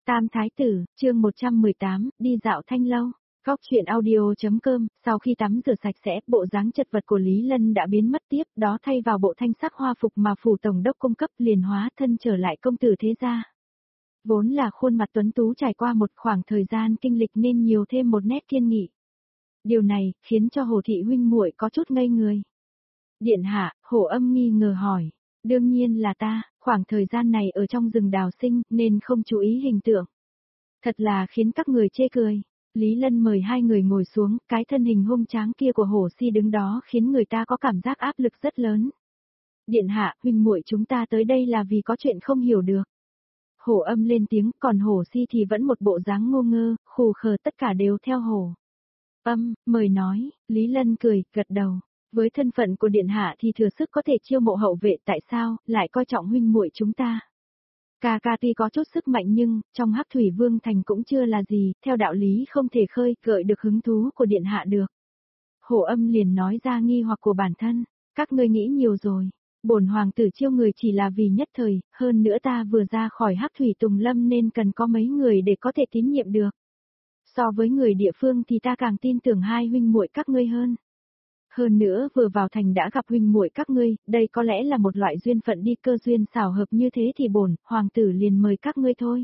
Tam Thái Tử, chương 118, đi dạo Thanh Lâu. Góc truyện audio.com, sau khi tắm rửa sạch sẽ, bộ dáng chật vật của Lý Lân đã biến mất tiếp, đó thay vào bộ thanh sắc hoa phục mà phủ tổng đốc cung cấp, liền hóa thân trở lại công tử thế gia. Vốn là khuôn mặt tuấn tú trải qua một khoảng thời gian kinh lịch nên nhiều thêm một nét kiên nghị. Điều này khiến cho Hồ thị huynh muội có chút ngây người. Điện hạ, Hồ Âm nghi ngờ hỏi. Đương nhiên là ta, khoảng thời gian này ở trong rừng đào sinh nên không chú ý hình tượng. Thật là khiến các người chê cười. Lý Lân mời hai người ngồi xuống, cái thân hình hung tráng kia của Hồ Si đứng đó khiến người ta có cảm giác áp lực rất lớn. Điện hạ, huynh muội chúng ta tới đây là vì có chuyện không hiểu được. Hồ Âm lên tiếng, còn Hồ Si thì vẫn một bộ dáng ngô ngơ, khù khờ, tất cả đều theo Hồ Âm, mời nói. Lý Lân cười, gật đầu. Với thân phận của điện hạ thì thừa sức có thể chiêu mộ hậu vệ, tại sao lại coi trọng huynh muội chúng ta? Ca ca tuy có chút sức mạnh nhưng, trong Hắc Thủy Vương Thành cũng chưa là gì, theo đạo lý không thể khơi gợi được hứng thú của điện hạ được. Hồ Âm liền nói ra nghi hoặc của bản thân, các ngươi nghĩ nhiều rồi. Bổn hoàng tử chiêu người chỉ là vì nhất thời, hơn nữa ta vừa ra khỏi Hắc Thủy Tùng Lâm nên cần có mấy người để có thể tín nhiệm được. So với người địa phương thì ta càng tin tưởng hai huynh muội các ngươi hơn. Hơn nữa vừa vào thành đã gặp huynh muội các ngươi, đây có lẽ là một loại duyên phận đi, cơ duyên xảo hợp như thế thì bổn hoàng tử liền mời các ngươi thôi.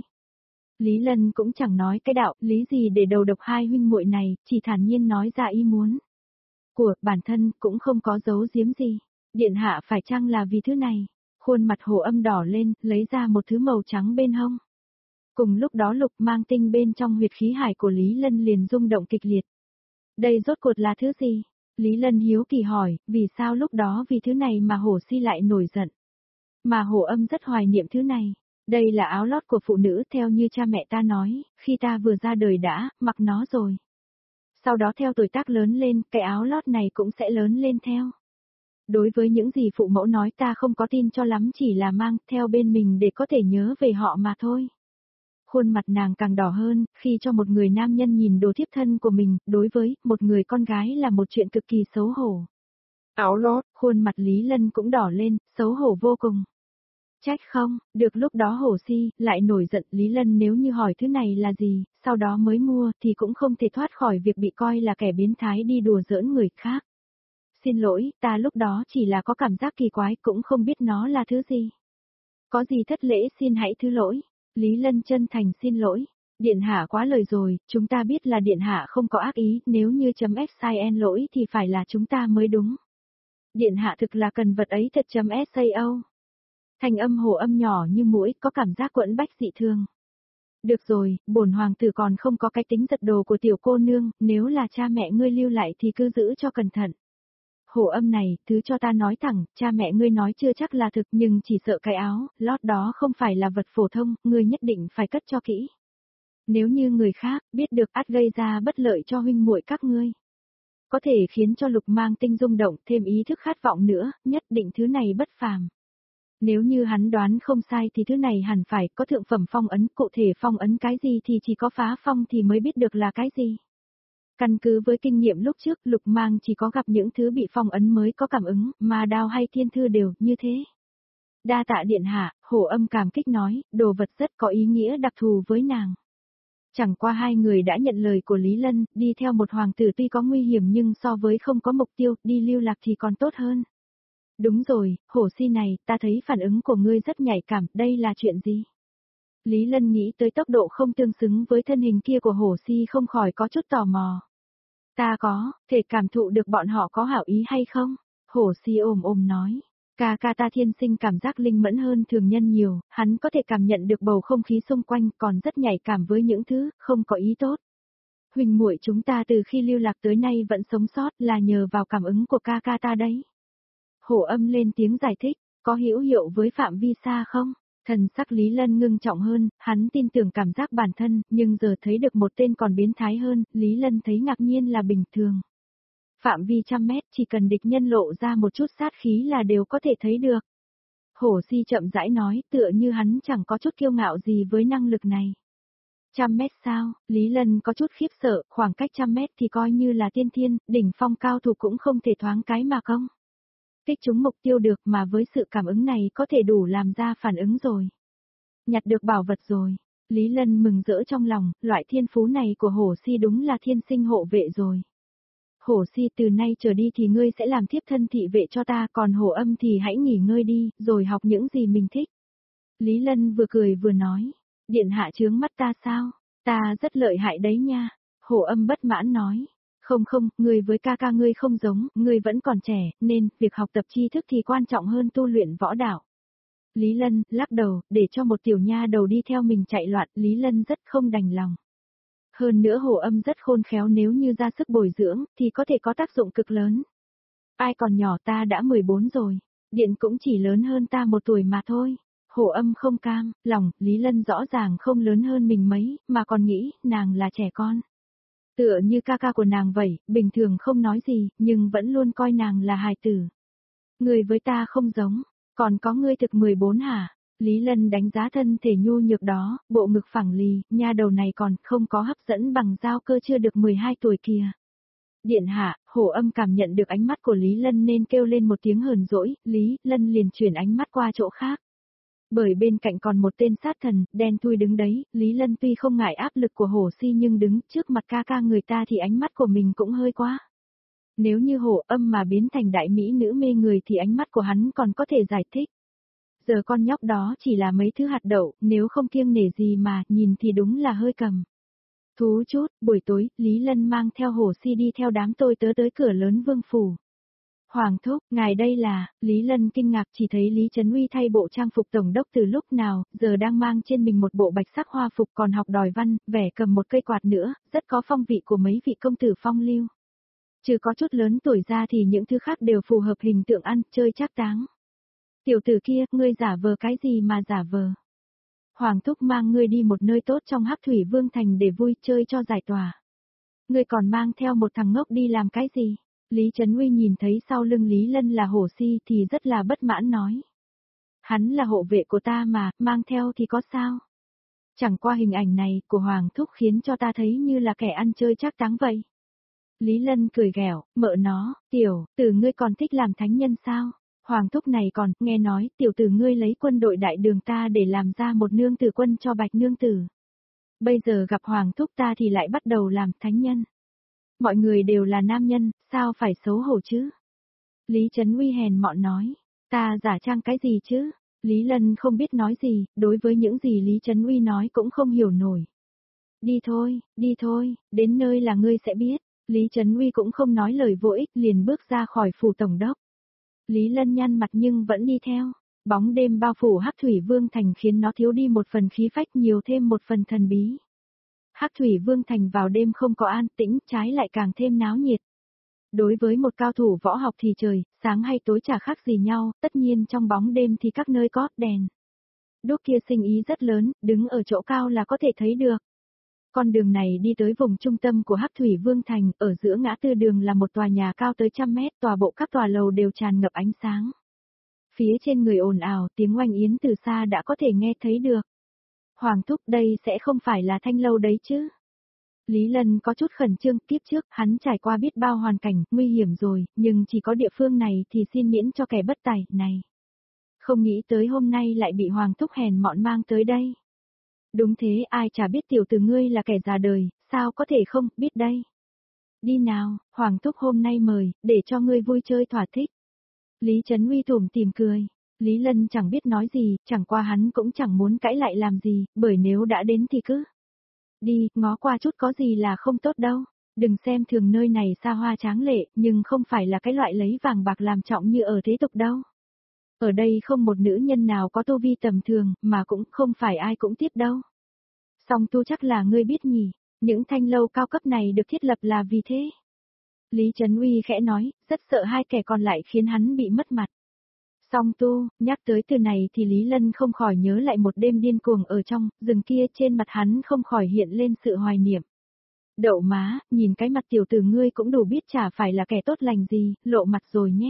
Lý Lân cũng chẳng nói cái đạo lý gì để đầu độc hai huynh muội này, chỉ thản nhiên nói ra ý muốn của bản thân, cũng không có giấu giếm gì. Điện hạ phải chăng là vì thứ này? Khuôn mặt Hồ Âm đỏ lên, lấy ra một thứ màu trắng bên hông. Cùng lúc đó lục mang tinh bên trong huyệt khí hải của Lý Lân liền rung động kịch liệt. Đây rốt cuộc là thứ gì? Lý Lân hiếu kỳ hỏi, vì sao lúc đó vì thứ này mà Hồ Si lại nổi giận? Mà Hồ Âm rất hoài niệm thứ này. Đây là áo lót của phụ nữ theo như cha mẹ ta nói, khi ta vừa ra đời đã, mặc nó rồi. Sau đó theo tuổi tác lớn lên, cái áo lót này cũng sẽ lớn lên theo. Đối với những gì phụ mẫu nói ta không có tin cho lắm, chỉ là mang theo bên mình để có thể nhớ về họ mà thôi. Khuôn mặt nàng càng đỏ hơn, khi cho một người nam nhân nhìn đồ thiếp thân của mình, đối với một người con gái là một chuyện cực kỳ xấu hổ. Áo lót, khuôn mặt Lý Lân cũng đỏ lên, xấu hổ vô cùng. Trách không, được lúc đó Hồ Si lại nổi giận. Lý Lân nếu như hỏi thứ này là gì, sau đó mới mua thì cũng không thể thoát khỏi việc bị coi là kẻ biến thái đi đùa giỡn người khác. Xin lỗi, ta lúc đó chỉ là có cảm giác kỳ quái, cũng không biết nó là thứ gì. Có gì thất lễ xin hãy thứ lỗi. Lý Lân chân thành xin lỗi. Điện hạ quá lời rồi, chúng ta biết là điện hạ không có ác ý, nếu như .xin lỗi thì phải là chúng ta mới đúng. Điện hạ thực là cần vật ấy thật .sao. Thành âm Hồ Âm nhỏ như mũi, có cảm giác quẫn bách dị thường. Được rồi, bổn hoàng tử còn không có cái tính giật đồ của tiểu cô nương, nếu là cha mẹ ngươi lưu lại thì cứ giữ cho cẩn thận. Hồ Âm này, thứ cho ta nói thẳng, cha mẹ ngươi nói chưa chắc là thực, nhưng chỉ sợ cái áo lót đó không phải là vật phổ thông, ngươi nhất định phải cất cho kỹ. Nếu như người khác biết được ắt gây ra bất lợi cho huynh muội các ngươi. Có thể khiến cho lục mang tinh rung động, thêm ý thức khát vọng nữa, nhất định thứ này bất phàm. Nếu như hắn đoán không sai thì thứ này hẳn phải có thượng phẩm phong ấn, cụ thể phong ấn cái gì thì chỉ có phá phong thì mới biết được là cái gì. Căn cứ với kinh nghiệm lúc trước, lục mang chỉ có gặp những thứ bị phong ấn mới có cảm ứng, mà đao hay thiên thư đều như thế. Đa tạ điện hạ, Hồ Âm cảm kích nói, đồ vật rất có ý nghĩa đặc thù với nàng. Chẳng qua hai người đã nhận lời của Lý Lân, đi theo một hoàng tử tuy có nguy hiểm nhưng so với không có mục tiêu, đi lưu lạc thì còn tốt hơn. Đúng rồi, Hồ Si này, ta thấy phản ứng của ngươi rất nhạy cảm, đây là chuyện gì? Lý Lân nghĩ tới tốc độ không tương xứng với thân hình kia của Hồ Si không khỏi có chút tò mò. Ta có thể cảm thụ được bọn họ có hảo ý hay không? Hồ Si ồm nói. Ca ca ta thiên sinh cảm giác linh mẫn hơn thường nhân nhiều, hắn có thể cảm nhận được bầu không khí xung quanh, còn rất nhạy cảm với những thứ không có ý tốt. Huỳnh muội chúng ta từ khi lưu lạc tới nay vẫn sống sót là nhờ vào cảm ứng của ca ca ta đấy. Hồ Âm lên tiếng giải thích, có hữu hiệu với phạm vi xa không? Thần sắc Lý Lân ngưng trọng hơn, hắn tin tưởng cảm giác bản thân, nhưng giờ thấy được một tên còn biến thái hơn, Lý Lân thấy ngạc nhiên là bình thường. Phạm vi 100 mét, chỉ cần địch nhân lộ ra một chút sát khí là đều có thể thấy được. Hồ Si chậm rãi nói, tựa như hắn chẳng có chút kiêu ngạo gì với năng lực này. 100 mét sao? Lý Lân có chút khiếp sợ, khoảng cách 100 mét thì coi như là tiên thiên, đỉnh phong cao thủ cũng không thể thoáng cái mà công kích trúng mục tiêu được, mà với sự cảm ứng này có thể đủ làm ra phản ứng rồi. Nhặt được bảo vật rồi. Lý Lân mừng rỡ trong lòng, loại thiên phú này của hổ si đúng là thiên sinh hộ vệ rồi. Hổ si từ nay trở đi thì ngươi sẽ làm thiếp thân thị vệ cho ta, còn hổ âm thì hãy nghỉ ngơi đi, rồi học những gì mình thích. Lý Lân vừa cười vừa nói, điện hạ chướng mắt ta sao, ta rất lợi hại đấy nha. Hổ âm bất mãn nói, không không, ngươi với ca ca ngươi không giống, ngươi vẫn còn trẻ, nên, việc học tập tri thức thì quan trọng hơn tu luyện võ đạo. Lý Lân, lắc đầu, để cho một tiểu nha đầu đi theo mình chạy loạn, Lý Lân rất không đành lòng. Hơn nữa hổ âm rất khôn khéo, nếu như ra sức bồi dưỡng, thì có thể có tác dụng cực lớn. Ai còn nhỏ, ta đã 14 rồi, điện cũng chỉ lớn hơn ta 1 tuổi mà thôi. Hổ âm không cam, lòng, Lý Lân rõ ràng không lớn hơn mình mấy, mà còn nghĩ, nàng là trẻ con. Tựa như ca ca của nàng vậy, bình thường không nói gì, nhưng vẫn luôn coi nàng là hài tử. Người với ta không giống, còn có ngươi thực 14 hả? Lý Lân đánh giá thân thể nhu nhược đó, bộ ngực phẳng lì, nha đầu này còn không có hấp dẫn bằng dao cơ, chưa được 12 tuổi kìa. Điện hạ, hổ âm cảm nhận được ánh mắt của Lý Lân nên kêu lên một tiếng hờn dỗi, Lý Lân liền chuyển ánh mắt qua chỗ khác. Bởi bên cạnh còn một tên sát thần, đen thui đứng đấy, Lý Lân tuy không ngại áp lực của hổ si nhưng đứng trước mặt ca ca người ta thì ánh mắt của mình cũng hơi quá. Nếu như hổ âm mà biến thành đại mỹ nữ mê người thì ánh mắt của hắn còn có thể giải thích. Giờ con nhóc đó chỉ là mấy thứ hạt đậu, nếu không kiêng nể gì mà, nhìn thì đúng là hơi cầm. Thú chút, buổi tối, Lý Lân mang theo hổ si đi theo đám tôi tớ tới cửa lớn vương phủ. Hoàng thúc, ngài đây là, Lý Lân kinh ngạc chỉ thấy Lý Trấn Uy thay bộ trang phục tổng đốc từ lúc nào, giờ đang mang trên mình một bộ bạch sắc hoa phục, còn học đòi văn, vẻ cầm một cây quạt nữa, rất có phong vị của mấy vị công tử phong lưu. Trừ có chút lớn tuổi ra thì những thứ khác đều phù hợp hình tượng ăn, chơi trác táng. Tiểu tử kia, ngươi giả vờ cái gì mà giả vờ? Hoàng thúc mang ngươi đi một nơi tốt trong Hắc Thủy Vương Thành để vui chơi cho giải tỏa. Ngươi còn mang theo một thằng ngốc đi làm cái gì? Lý Trấn Uy nhìn thấy sau lưng Lý Lân là hổ si thì rất là bất mãn nói. Hắn là hộ vệ của ta mà, mang theo thì có sao? Chẳng qua hình ảnh này của Hoàng thúc khiến cho ta thấy như là kẻ ăn chơi trác táng vậy. Lý Lân cười ghẹo, mợ nó, tiểu, tử ngươi còn thích làm thánh nhân sao? Hoàng thúc này còn, nghe nói, tiểu tử ngươi lấy quân đội đại đường ta để làm ra một nương tử quân cho bạch nương tử. Bây giờ gặp hoàng thúc ta thì lại bắt đầu làm thánh nhân. Mọi người đều là nam nhân, sao phải xấu hổ chứ? Lý Trấn Uy hèn mọn nói, ta giả trang cái gì chứ? Lý Lân không biết nói gì, đối với những gì Lý Trấn Uy nói cũng không hiểu nổi. Đi thôi, đến nơi là ngươi sẽ biết. Lý Trấn Uy cũng không nói lời vô ích, liền bước ra khỏi phủ tổng đốc. Lý Lân nhăn mặt nhưng vẫn đi theo. Bóng đêm bao phủ Hắc Thủy Vương Thành khiến nó thiếu đi một phần khí phách, nhiều thêm một phần thần bí. Hắc Thủy Vương Thành vào đêm không có an tĩnh, trái lại càng thêm náo nhiệt. Đối với một cao thủ võ học thì trời, sáng hay tối chả khác gì nhau, tất nhiên trong bóng đêm thì các nơi có đèn đuốc kia sinh ý rất lớn, đứng ở chỗ cao là có thể thấy được. Con đường này đi tới vùng trung tâm của Hắc Thủy Vương Thành, ở giữa ngã tư đường là một tòa nhà cao tới 100 mét, tòa bộ các tòa lầu đều tràn ngập ánh sáng. Phía trên người ồn ào, tiếng oanh yến từ xa đã có thể nghe thấy được. Hoàng thúc, đây sẽ không phải là Thanh lâu đấy chứ? Lý Lân có chút khẩn trương, kiếp trước, hắn trải qua biết bao hoàn cảnh, nguy hiểm rồi, nhưng chỉ có địa phương này thì xin miễn cho kẻ bất tài, này. Không nghĩ tới hôm nay lại bị Hoàng thúc hèn mọn mang tới đây. Đúng thế, ai chả biết tiểu tử ngươi là kẻ già đời, sao có thể không, biết đây. Đi nào, Hoàng thúc hôm nay mời, để cho ngươi vui chơi thỏa thích. Lý Trấn Uy tủm tỉm cười. Lý Lân chẳng biết nói gì, chẳng qua hắn cũng chẳng muốn cãi lại làm gì, bởi nếu đã đến thì cứ đi, ngó qua chút có gì là không tốt đâu. Đừng xem thường nơi này xa hoa tráng lệ, nhưng không phải là cái loại lấy vàng bạc làm trọng như ở thế tục đâu. Ở đây không một nữ nhân nào có tu vi tầm thường, mà cũng không phải ai cũng tiếp đâu. Song tu chắc là ngươi biết nhỉ, những thanh lâu cao cấp này được thiết lập là vì thế. Lý Trấn Uy khẽ nói, rất sợ hai kẻ còn lại khiến hắn bị mất mặt. Song tu, nhắc tới từ này thì Lý Lân không khỏi nhớ lại một đêm điên cuồng ở trong rừng kia, trên mặt hắn không khỏi hiện lên sự hoài niệm. Đậu má, nhìn cái mặt tiểu tử ngươi cũng đủ biết chả phải là kẻ tốt lành gì, lộ mặt rồi nhé.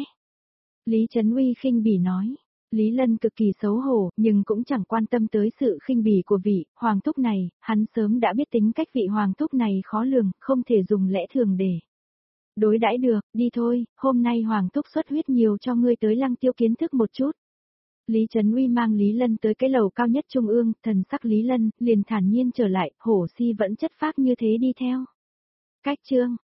Lý Trấn Uy khinh bỉ nói. Lý Lân cực kỳ xấu hổ, nhưng cũng chẳng quan tâm tới sự khinh bỉ của vị hoàng thúc này, hắn sớm đã biết tính cách vị hoàng thúc này khó lường, không thể dùng lẽ thường để đối đãi được. Đi thôi, hôm nay hoàng thúc xuất huyết nhiều cho ngươi tới Lăng Tiêu kiến thức một chút. Lý Trấn Uy mang Lý Lân tới cái lầu cao nhất trung ương, thần sắc Lý Lân liền thản nhiên trở lại, Hổ Si vẫn chất phác như thế đi theo. Cách chương